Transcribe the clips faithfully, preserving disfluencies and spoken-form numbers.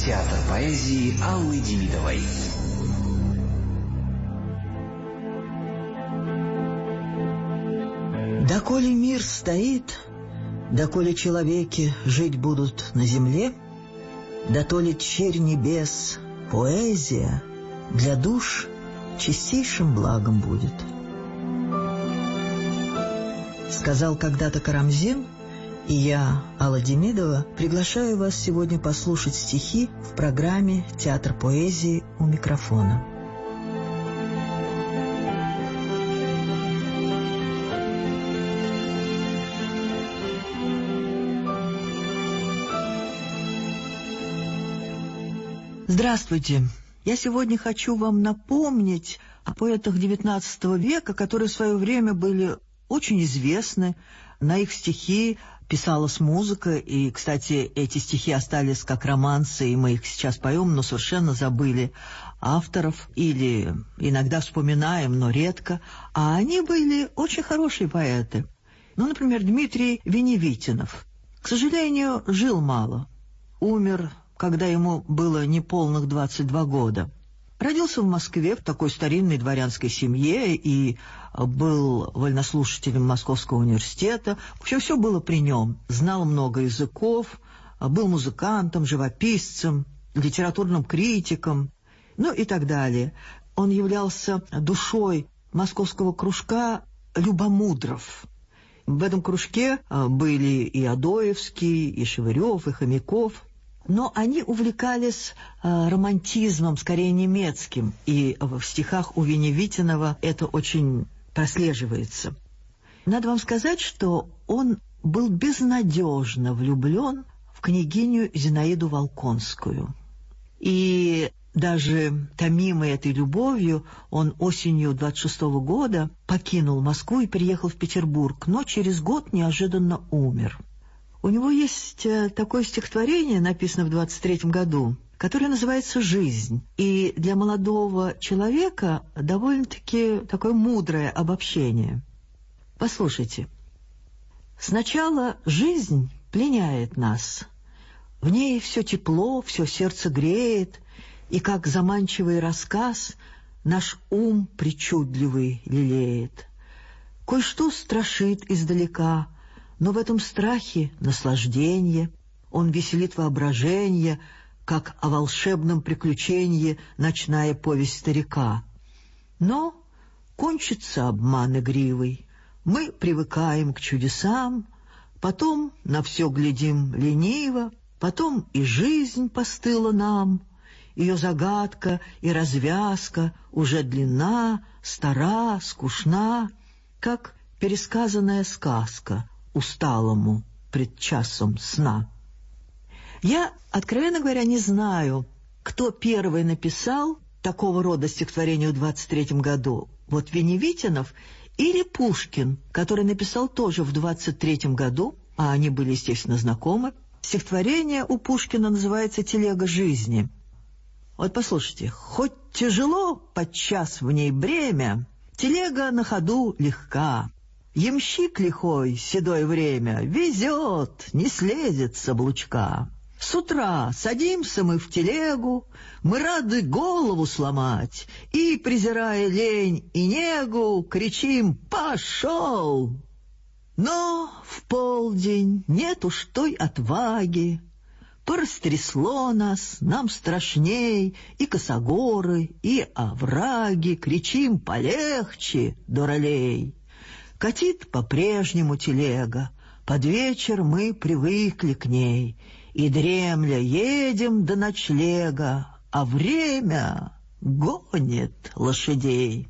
Театр поэзии Аллы Демидовой. Доколе мир стоит, доколе человеки жить будут на земле, дотоле черь небес, поэзия для душ чистейшим благом будет. Сказал когда-то Карамзин, и я, Алла Демидова, приглашаю вас сегодня послушать стихи в программе «Театр поэзии» у микрофона. Здравствуйте! Я сегодня хочу вам напомнить о поэтах девятнадцатого века, которые в свое время были очень известны. На их стихи писалась музыка, и, кстати, эти стихи остались как романсы, и мы их сейчас поем, но совершенно забыли авторов, или иногда вспоминаем, но редко. А они были очень хорошие поэты. Ну, например, Дмитрий Веневитинов. К сожалению, жил мало. Умер, когда ему было неполных двадцать два года. Родился в Москве в такой старинной дворянской семье и был вольнослушателем Московского университета. В общем, все было при нем. Знал много языков, был музыкантом, живописцем, литературным критиком, ну и так далее. Он являлся душой московского кружка любомудров. В этом кружке были и Адоевский, и Шевырев, и Хомяков. Но они увлекались э, романтизмом, скорее немецким, и в стихах у Веневитинова это очень прослеживается. Надо вам сказать, что он был безнадежно влюблен в княгиню Зинаиду Волконскую. И даже томимый этой любовью, он осенью двадцать шестого года покинул Москву и переехал в Петербург, но через год неожиданно умер. У него есть такое стихотворение, написанное в двадцать третьем году, которое называется «Жизнь». И для молодого человека довольно-таки такое мудрое обобщение. Послушайте. «Сначала жизнь пленяет нас. В ней все тепло, все сердце греет, и, как заманчивый рассказ, наш ум причудливый лелеет. Кое-что страшит издалека, но в этом страхе наслаждение, он веселит воображение, как о волшебном приключении ночная повесть старика. Но кончится обман игривый, мы привыкаем к чудесам, потом на все глядим лениво, потом и жизнь постыла нам, ее загадка и развязка уже длинна, стара, скучна, как пересказанная сказка усталому пред часом сна». Я, откровенно говоря, не знаю, кто первый написал такого рода стихотворение в двадцать третьем году. Вот Веневитинов или Пушкин, который написал тоже в двадцать третьем году, а они были, естественно, знакомы. Стихотворение у Пушкина называется «Телега жизни». Вот послушайте. «Хоть тяжело подчас в ней бремя, телега на ходу легка. Ямщик лихой, седое время, везет, не слезет с облучка. С утра садимся мы в телегу, мы рады голову сломать, и, презирая лень и негу, кричим «Пошел!». Но в полдень нет уж той отваги, порастрясло нас, нам страшней, и косогоры, и овраги, кричим «Полегче, дуралей!». Катит по-прежнему телега, под вечер мы привыкли к ней, и, дремля, едем до ночлега, а время гонит лошадей.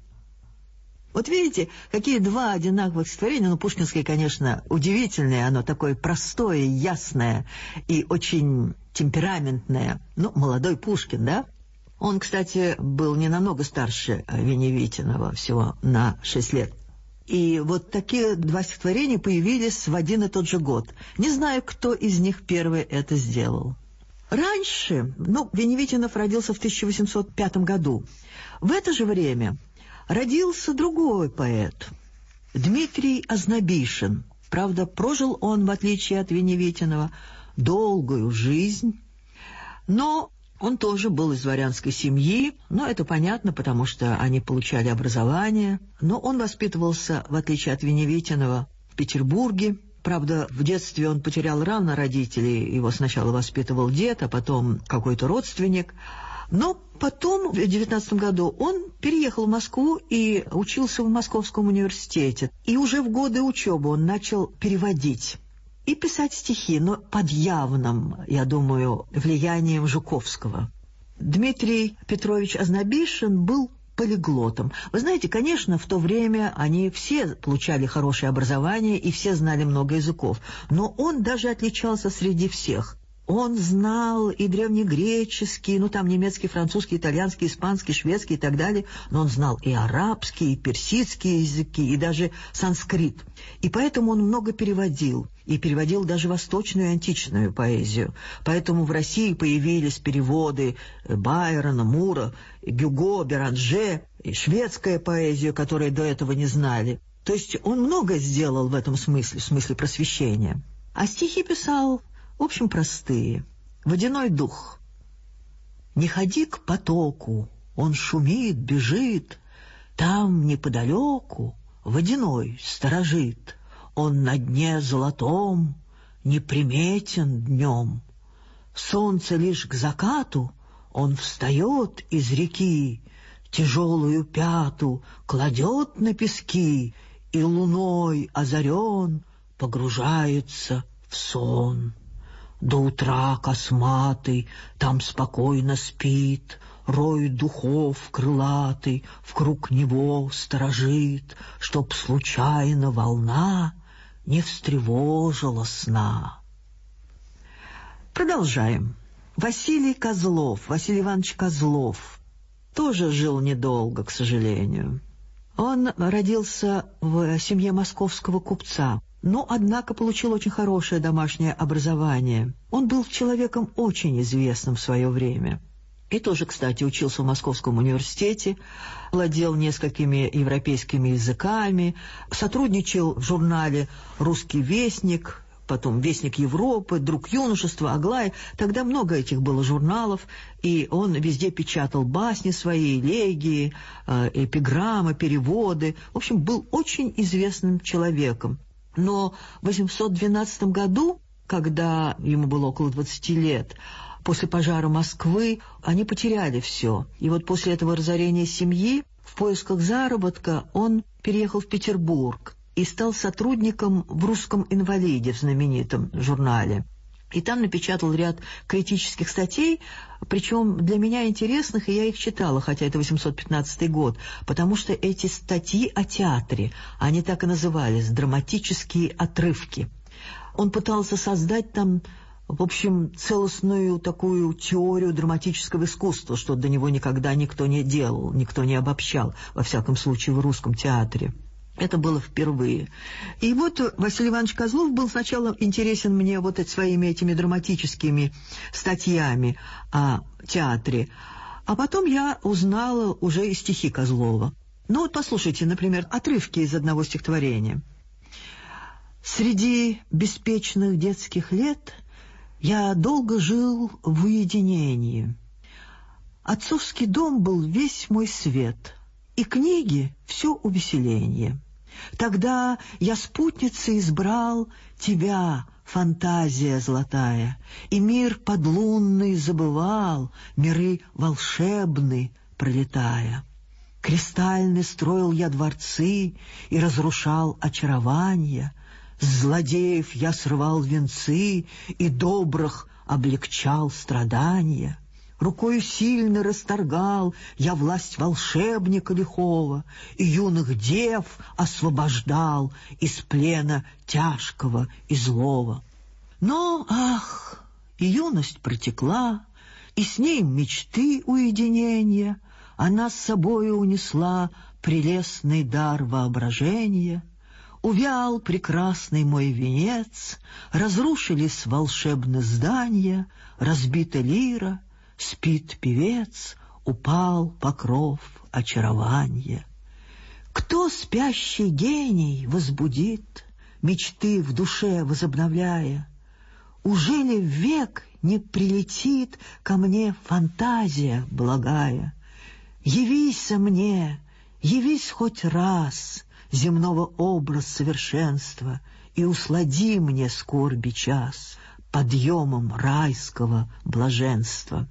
Вот видите, какие два одинаковых стихотворения. Ну, пушкинское, конечно, удивительное, оно такое простое, ясное и очень темпераментное. Ну, молодой Пушкин, да? Он, кстати, был не намного старше Веневитинова, всего на шесть лет. И вот такие два стихотворения появились в один и тот же год. Не знаю, кто из них первый это сделал. Раньше, ну, Веневитинов родился в тысяча восемьсот пятом году. В это же время родился другой поэт, Дмитрий Ознобишин. Правда, прожил он, в отличие от Веневитинова, долгую жизнь. Но Он тоже был из дворянской семьи, но это понятно, потому что они получали образование. Но он воспитывался, в отличие от Веневитинова, в Петербурге. Правда, в детстве он потерял рано родителей. Его сначала воспитывал дед, а потом какой-то родственник. Но потом, в девятнадцатом году, он переехал в Москву и учился в Московском университете. И уже в годы учебы он начал переводить и писать стихи, но под явным, я думаю, влиянием Жуковского. Дмитрий Петрович Ознобишин был полиглотом. Вы знаете, конечно, в то время они все получали хорошее образование и все знали много языков, но он даже отличался среди всех. Он знал и древнегреческий, ну там немецкий, французский, итальянский, испанский, шведский и так далее, но он знал и арабский, и персидские языки, и даже санскрит. И поэтому он много переводил, и переводил даже восточную и античную поэзию. Поэтому в России появились переводы Байрона, Мура, Гюго, Беранже, и шведская поэзия, которую до этого не знали. То есть он много сделал в этом смысле, в смысле просвещения. А стихи писал, в общем, простые. «Водяной дух». Не ходи к потоку, он шумит, бежит, там неподалеку водяной сторожит. Он на дне золотом, неприметен днем. Солнце лишь к закату, он встает из реки, тяжелую пяту кладет на пески и луной озарен погружается в сон. До утра косматый там спокойно спит, рой духов крылатый вкруг него сторожит, чтоб случайно волна не встревожила сна. Продолжаем. Василий Козлов, Василий Иванович Козлов, тоже жил недолго, к сожалению. Он родился в семье московского купца, но, однако, получил очень хорошее домашнее образование. Он был человеком очень известным в свое время. И тоже, кстати, учился в Московском университете, владел несколькими европейскими языками, сотрудничал в журнале «Русский вестник», потом «Вестник Европы», «Друг юношества», «Аглая». Тогда много этих было журналов, и он везде печатал басни свои, элегии, эпиграммы, переводы. В общем, был очень известным человеком. Но в восемьсот двенадцатом году, когда ему было около двадцати лет, после пожара Москвы, они потеряли все. И вот после этого разорения семьи, в поисках заработка, он переехал в Петербург и стал сотрудником в «Русском инвалиде», в знаменитом журнале. И там напечатал ряд критических статей, причем для меня интересных, и я их читала, хотя это восемьсот пятнадцатый год, потому что эти статьи о театре, они так и назывались, драматические отрывки. Он пытался создать там, в общем, целостную такую теорию драматического искусства, что до него никогда никто не делал, никто не обобщал, во всяком случае, в русском театре. Это было впервые. И вот Василий Иванович Козлов был сначала интересен мне вот своими этими драматическими статьями о театре, а потом я узнала уже и стихи Козлова. Ну вот послушайте, например, отрывки из одного стихотворения. «Среди беспечных детских лет я долго жил в уединении. Отцовский дом был весь мой свет, и книги — все увеселенье. Тогда я спутницей избрал тебя, фантазия золотая, и мир подлунный забывал, миры волшебны пролетая. Кристальны строил я дворцы и разрушал очарования, с злодеев я срывал венцы и добрых облегчал страдания. Рукою сильно расторгал я власть волшебника лихого, и юных дев освобождал из плена тяжкого и злого. Но, ах, и юность протекла, и с ней мечты уединения, она с собою унесла прелестный дар воображения. Увял прекрасный мой венец, разрушились волшебные здания, разбита лира, спит певец, упал покров очарования. Кто спящий гений возбудит, мечты в душе возобновляя? Ужели век не прилетит ко мне фантазия благая? Явися мне, явись хоть раз, земного образ совершенства, и услади мне скорби час подъемом райского блаженства.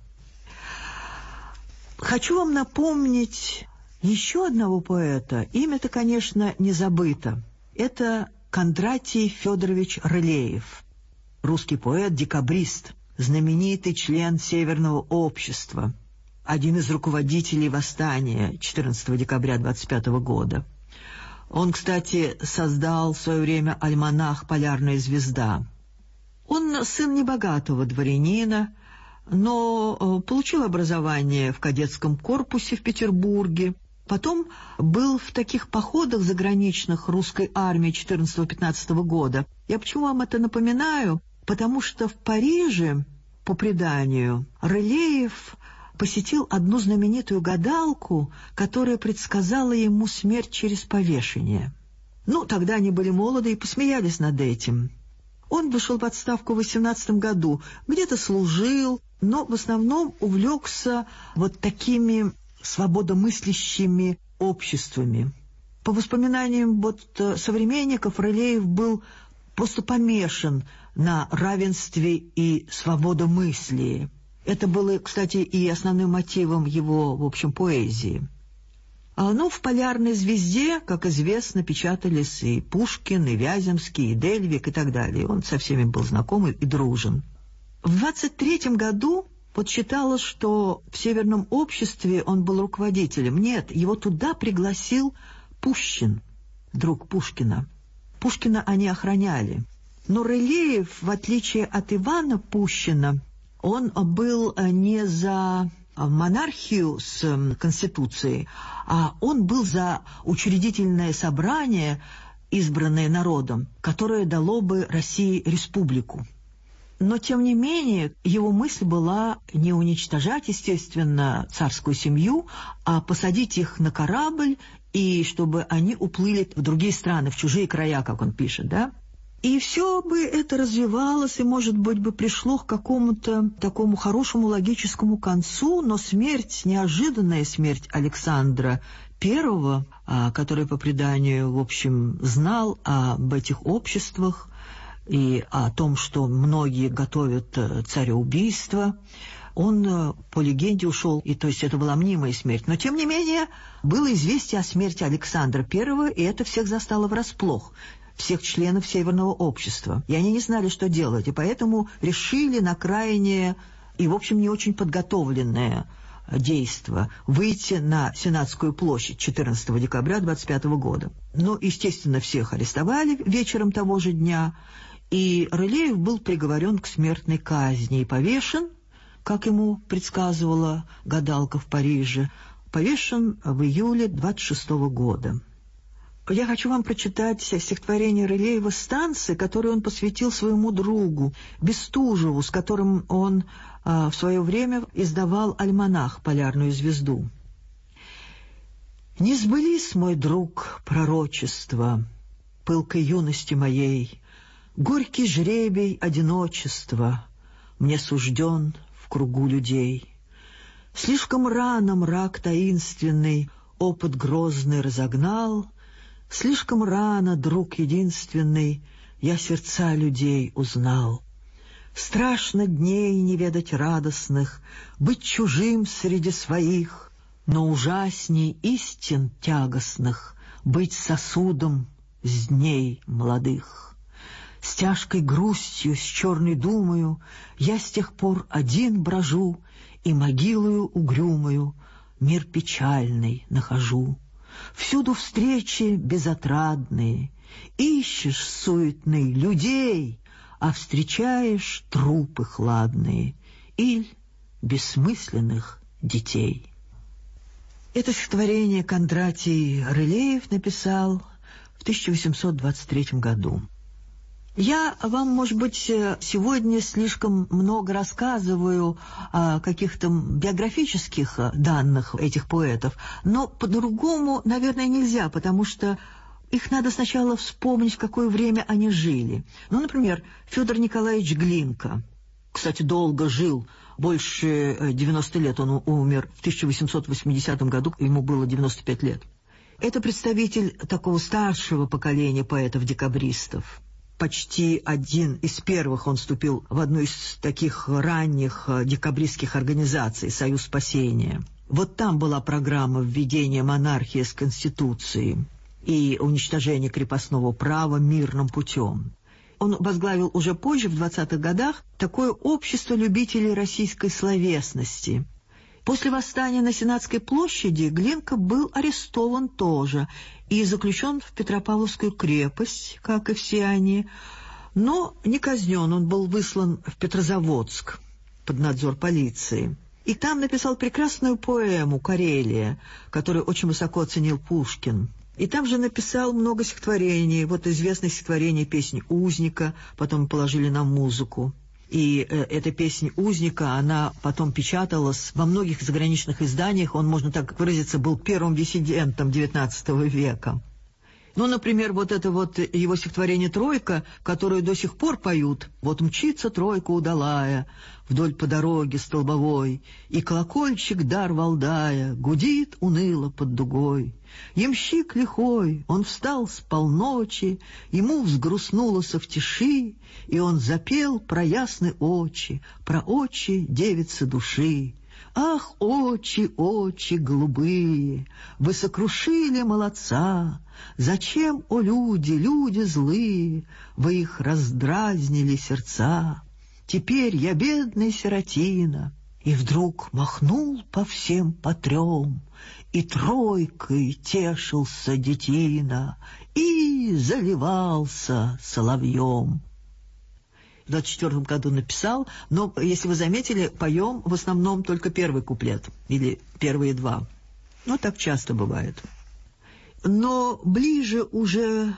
Хочу вам напомнить еще одного поэта. Имя-то, конечно, не забыто. Это Кондратий Федорович Рылеев, русский поэт-декабрист, знаменитый член Северного общества, один из руководителей восстания четырнадцатого декабря двадцать пятого года. Он, кстати, создал в свое время альманах «Полярная звезда». Он сын небогатого дворянина, но получил образование в кадетском корпусе в Петербурге. Потом был в таких походах заграничных русской армии четырнадцатого-пятнадцатого года. Я почему вам это напоминаю? Потому что в Париже, по преданию, Рылеев посетил одну знаменитую гадалку, которая предсказала ему смерть через повешение. Ну, тогда они были молоды и посмеялись над этим. Он вышел в отставку в восемнадцатом году, где-то служил, но в основном увлекся вот такими свободомыслящими обществами. По воспоминаниям вот современников, Рылеев был просто помешан на равенстве и свободомыслии. Это было, кстати, и основным мотивом его, в общем, поэзии. А ну, в «Полярной звезде», как известно, печатались и Пушкин, и Вяземский, и Дельвиг, и так далее. Он со всеми был знаком и дружен. В двадцать третьем году вот считалось, что в Северном обществе он был руководителем. Нет, его туда пригласил Пущин, друг Пушкина. Пушкина они охраняли. Но Рылеев, в отличие от Ивана Пущина, он был не за монархию с конституцией, а он был за учредительное собрание, избранное народом, которое дало бы России республику. Но, тем не менее, его мысль была не уничтожать, естественно, царскую семью, а посадить их на корабль, и чтобы они уплыли в другие страны, в чужие края, как он пишет, да? И все бы это развивалось, и, может быть, бы пришло к какому-то такому хорошему логическому концу, но смерть, неожиданная смерть Александра Первого, который, по преданию, в общем, знал об этих обществах и о том, что многие готовят цареубийство, он, по легенде, ушел, и то есть это была мнимая смерть. Но, тем не менее, было известие о смерти Александра Первого, и это всех застало врасплох, всех членов Северного общества. И они не знали, что делать, и поэтому решили на крайнее и, в общем, не очень подготовленное действо выйти на Сенатскую площадь четырнадцатого декабря двадцать пятого года. Но, естественно, всех арестовали вечером того же дня, и Рылеев был приговорен к смертной казни и повешен, как ему предсказывала гадалка в Париже, повешен в июле двадцать шестого года. Я хочу вам прочитать стихотворение Рылеева «Станцы», которое он посвятил своему другу Бестужеву, с которым он а, в свое время издавал альманах «Полярную звезду». «Не сбылись, мой друг, пророчества пылкой юности моей, горький жребий одиночества мне сужден в кругу людей. Слишком рано мрак таинственный опыт грозный разогнал, слишком рано, друг единственный, я сердца людей узнал. Страшно дней не ведать радостных, быть чужим среди своих, но ужасней истин тягостных быть сосудом с дней молодых. С тяжкой грустью, с черной думою я с тех пор один брожу и могилою угрюмою мир печальный нахожу. Всюду встречи безотрадные, ищешь суетный людей, а встречаешь трупы хладные или бессмысленных детей». Это стихотворение Кондратий Рылеев написал в тысяча восемьсот двадцать третьем году. Я вам, может быть, сегодня слишком много рассказываю о каких-то биографических данных этих поэтов, но по-другому, наверное, нельзя, потому что их надо сначала вспомнить, в какое время они жили. Ну, например, Федор Николаевич Глинка. Кстати, долго жил, больше девяноста лет. Он умер в тысяча восемьсот восьмидесятом году, ему было девяносто пять лет. Это представитель такого старшего поколения поэтов-декабристов. Почти один из первых он вступил в одну из таких ранних декабристских организаций «Союз спасения». Вот там была программа введения монархии с Конституцией и уничтожения крепостного права мирным путем. Он возглавил уже позже, в двадцатых годах, такое общество любителей российской словесности. После восстания на Сенатской площади Глинка был арестован тоже и заключен в Петропавловскую крепость, как и все они, но не казнен, он был выслан в Петрозаводск под надзор полиции. И там написал прекрасную поэму «Карелия», которую очень высоко оценил Пушкин. И там же написал много стихотворений, вот известное стихотворение «Песнь узника», потом положили на музыку. И э, эта песня узника, она потом печаталась во многих заграничных изданиях, он, можно так выразиться, был первым диссидентом девятнадцатого века. Ну, например, вот это вот его стихотворение «Тройка», которое до сих пор поют. «Вот мчится тройка удалая вдоль по дороге столбовой, и колокольчик дар Валдая гудит уныло под дугой. Ямщик лихой, он встал с полночи, ему взгрустнулося в тиши, и он запел про ясны очи, про очи девицы души. Ах, очи, очи голубые, вы сокрушили молодца! Зачем, о люди, люди злые, вы их раздразнили сердца? Теперь я бедный сиротина, и вдруг махнул по всем по трем, и тройкой тешился детина, и заливался соловьем». В двадцать четвёртом году написал, но, если вы заметили, поем в основном только первый куплет, или первые два. Ну, так часто бывает. Но ближе уже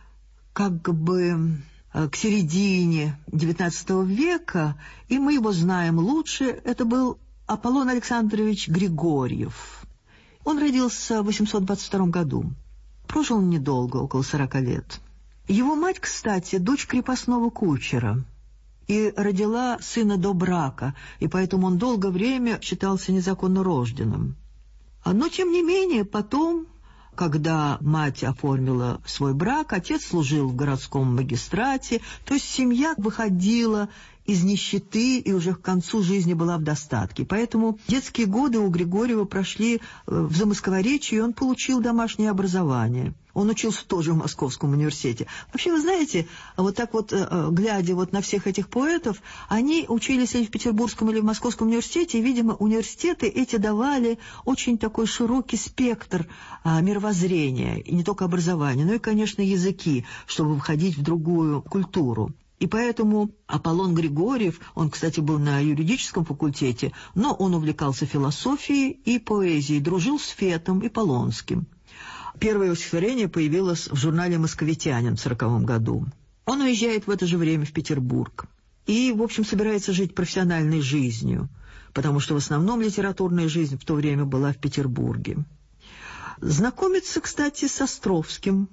как бы к середине девятнадцатого века, и мы его знаем лучше, это был Аполлон Александрович Григорьев. Он родился в восемьсот двадцать втором году. Прожил он недолго, около сорока лет. Его мать, кстати, дочь крепостного кучера, и родила сына до брака, и поэтому он долгое время считался незаконно рожденным. Но, тем не менее, потом, когда мать оформила свой брак, отец служил в городском магистрате, то есть семья выходила из нищеты и уже к концу жизни была в достатке. Поэтому детские годы у Григорьева прошли в Замоскворечье, и он получил домашнее образование. Он учился тоже в Московском университете. Вообще, вы знаете, вот так вот, глядя вот на всех этих поэтов, они учились или в Петербургском, или в Московском университете, и, видимо, университеты эти давали очень такой широкий спектр а, мировоззрения, и не только образования, но и, конечно, языки, чтобы входить в другую культуру. И поэтому Аполлон Григорьев, он, кстати, был на юридическом факультете, но он увлекался философией и поэзией, дружил с Фетом и Полонским. Первое его стихотворение появилось в журнале «Московитянин» в сороковом году. Он уезжает в это же время в Петербург и, в общем, собирается жить профессиональной жизнью, потому что в основном литературная жизнь в то время была в Петербурге. Знакомится, кстати, с Островским.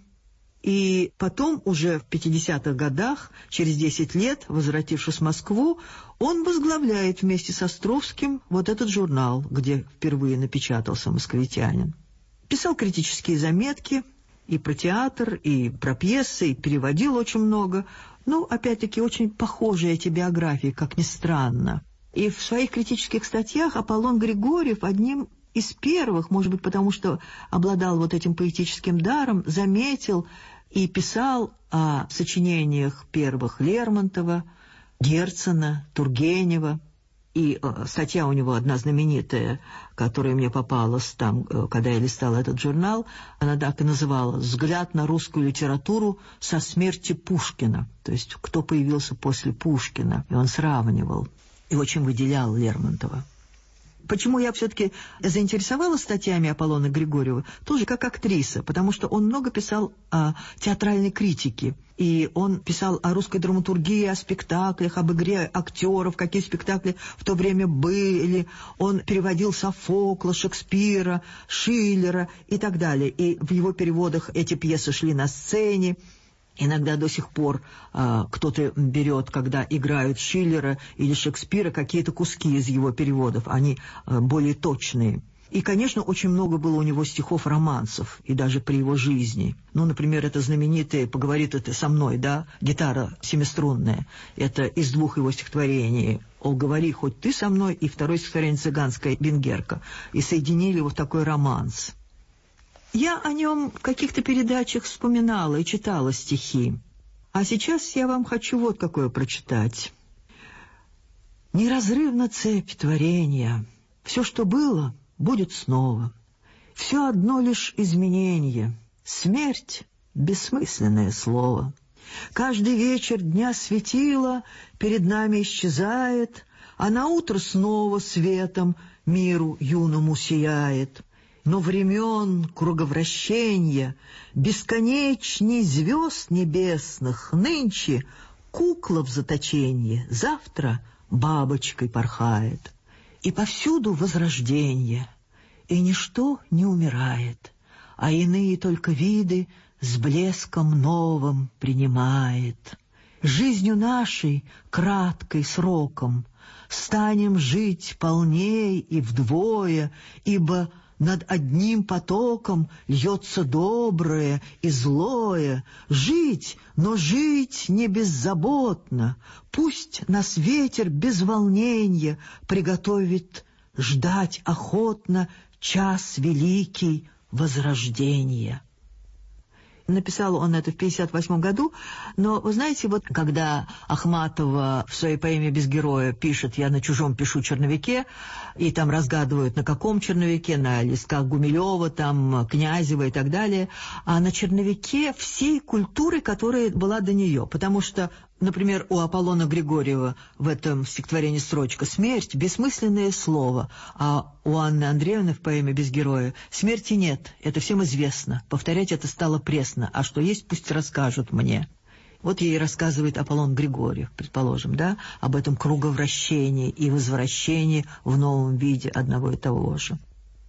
И потом, уже в пятидесятых годах, через десять лет, возвратившись в Москву, он возглавляет вместе с Островским вот этот журнал, где впервые напечатался «Московитянин». Писал критические заметки и про театр, и про пьесы, и переводил очень много. Ну, опять-таки, очень похожие эти биографии, как ни странно. И в своих критических статьях Аполлон Григорьев одним из первых, может быть, потому что обладал вот этим поэтическим даром, заметил и писал о сочинениях первых Лермонтова, Герцена, Тургенева. И э, статья у него одна знаменитая, которая мне попалась там, э, когда я листала этот журнал, она так и называлась «Взгляд на русскую литературу со смерти Пушкина». То есть кто появился после Пушкина. И он сравнивал и очень выделял Лермонтова. Почему я все-таки заинтересовалась статьями Аполлона Григорьева? Тоже как актриса, потому что он много писал о театральной критике. И он писал о русской драматургии, о спектаклях, об игре актеров, какие спектакли в то время были. Он переводил Софокла, Шекспира, Шиллера и так далее. И в его переводах эти пьесы шли на сцене. Иногда до сих пор а, кто-то берет, когда играют Шиллера или Шекспира, какие-то куски из его переводов, они а, более точные. И, конечно, очень много было у него стихов-романсов, и даже при его жизни. Ну, например, это знаменитое «Поговори ты со мной», да, гитара семиструнная. Это из двух его стихотворений «О, говори хоть ты со мной» и второе стихотворение «Цыганская венгерка». И соединили его в такой романс. Я о нем в каких-то передачах вспоминала и читала стихи. А сейчас я вам хочу вот какое прочитать. «Неразрывна цепь творения. Все, что было, будет снова. Все одно лишь изменение. Смерть — бессмысленное слово. Каждый вечер дня светила перед нами исчезает, а наутро снова светом миру юному сияет. Но времен круговращенья, бесконечней звезд небесных, нынче кукла в заточенье, завтра бабочкой порхает. И повсюду возрождение, и ничто не умирает, а иные только виды с блеском новым принимает. Жизнью нашей, краткой сроком, станем жить полней и вдвое, ибо над одним потоком льется доброе и злое. Жить, но жить не беззаботно. Пусть нас ветер без волнения приготовит ждать охотно час великий возрождения». Написал он это в пятьдесят восьмом году, но, вы знаете, вот когда Ахматова в своей поэме «Без героя» пишет «Я на чужом пишу черновике», и там разгадывают, на каком черновике, на листках Гумилева, там, Князева и так далее, а на черновике всей культуры, которая была до нее, потому что, например, у Аполлона Григорьева в этом стихотворении строчка «Смерть» — бессмысленное слово, а у Анны Андреевны в поэме «Без героя» смерти нет, это всем известно, повторять это стало пресно, а что есть, пусть расскажут мне. Вот ей рассказывает Аполлон Григорьев, предположим, да, об этом круговращении и возвращении в новом виде одного и того же.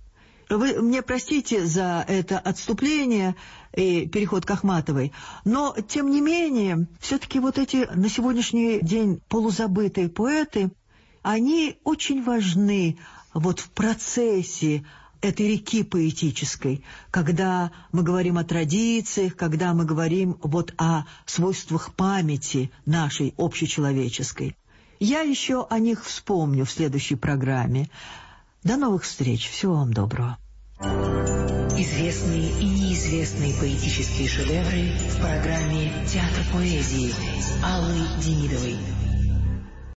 Вы мне простите за это отступление и переход к Ахматовой, но, тем не менее, все-таки вот эти на сегодняшний день полузабытые поэты, они очень важны вот в процессе этой реки поэтической, когда мы говорим о традициях, когда мы говорим вот о свойствах памяти нашей общечеловеческой. Я еще о них вспомню в следующей программе. До новых встреч. Всего вам доброго. Известные и неизвестные поэтические шедевры в программе «Театр поэзии» Аллы Демидовой.